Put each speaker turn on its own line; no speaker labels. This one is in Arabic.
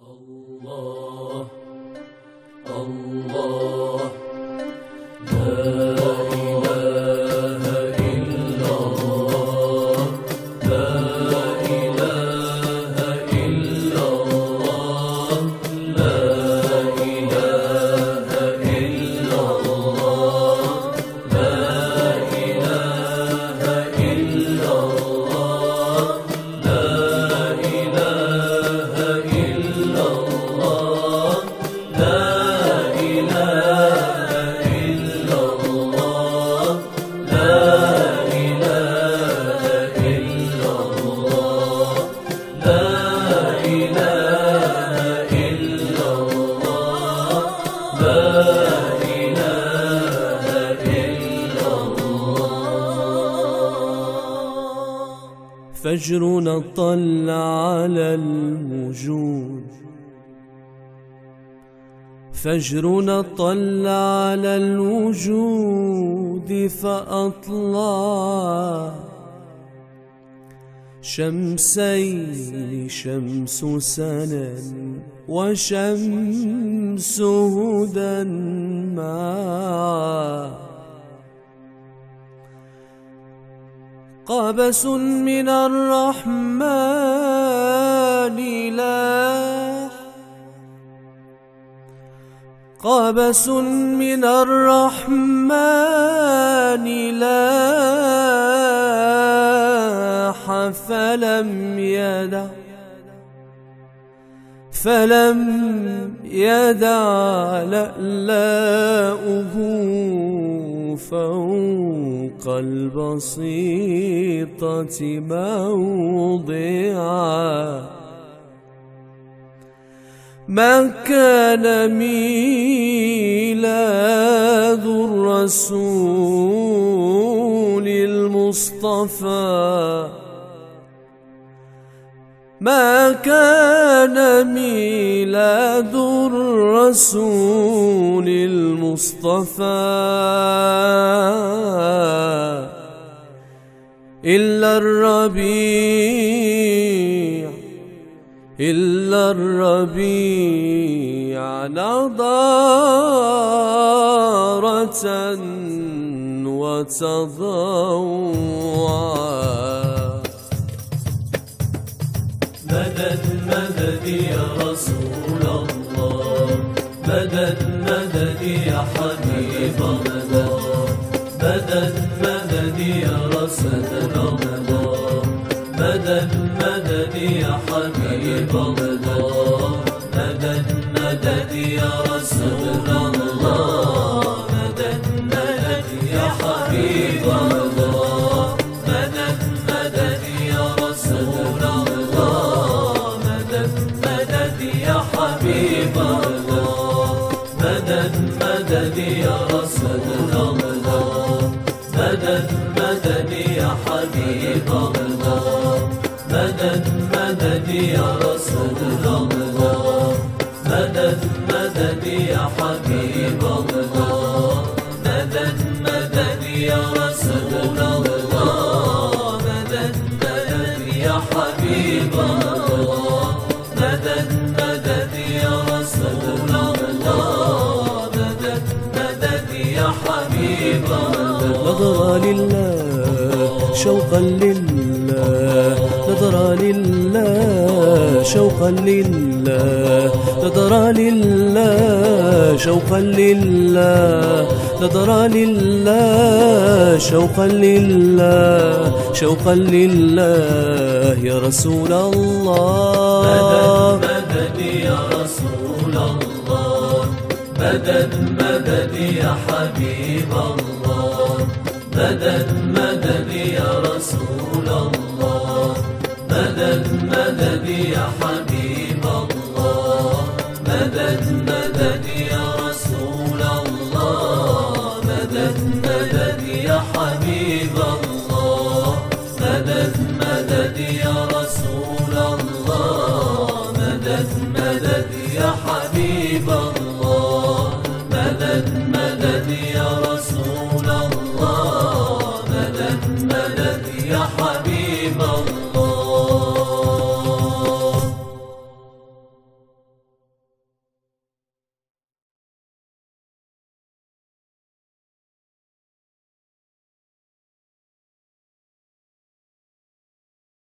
الله الله لا إله إلا الله لا إله إلا الله لا إله إلا الله لا إله إلا الله لا إله إلا الله لا إله إلا الله لا إله إلا الله لا إله إلا الله لا إله إلا الله. فجرنا اطلع على الوجود فجرنا اطلع على الوجود فأطلع شمسين شمس سنة وشمس هدى معا قبس من الرحمن لاح قبس من الرحمن لاح فلم يدع لألاؤه فوق البسيطة موضعا ما كان ميلاد الرسول المصطفى ما كان ميلاد الرسول المصطفى إلا الربيع نضارة وتضوعا مدد مدد يا رسول الله مدد مدد يا حبيب الله مدد مدد يا رسول الله مدد مدد يا حبيب الله مدد مدد يا رسول الله مدد مدد يا حبيب الله مدد مدد يا رسول الله مدد مدد يا حبيب الله مدد مدد يا رسول الله مدد مدد يا حبيب الله مدد مدد يا رسول الله مدد مدد يا حبيب الله مدد مدد يا رسول الله مدد مدد يا حبيب الله مدد مدد يا رسول الله مدد مدد يا حبيب الله نظرا لله شوقا لله نظرا لله شوقا لله نظرا لله شوقا لله نظرا لله شوقا لله شوقا لله يا رسول الله مدد يا رسول الله مدد مدد يا حبيب الله مدد مدد يا رسول الله مدد مدد يا حبيب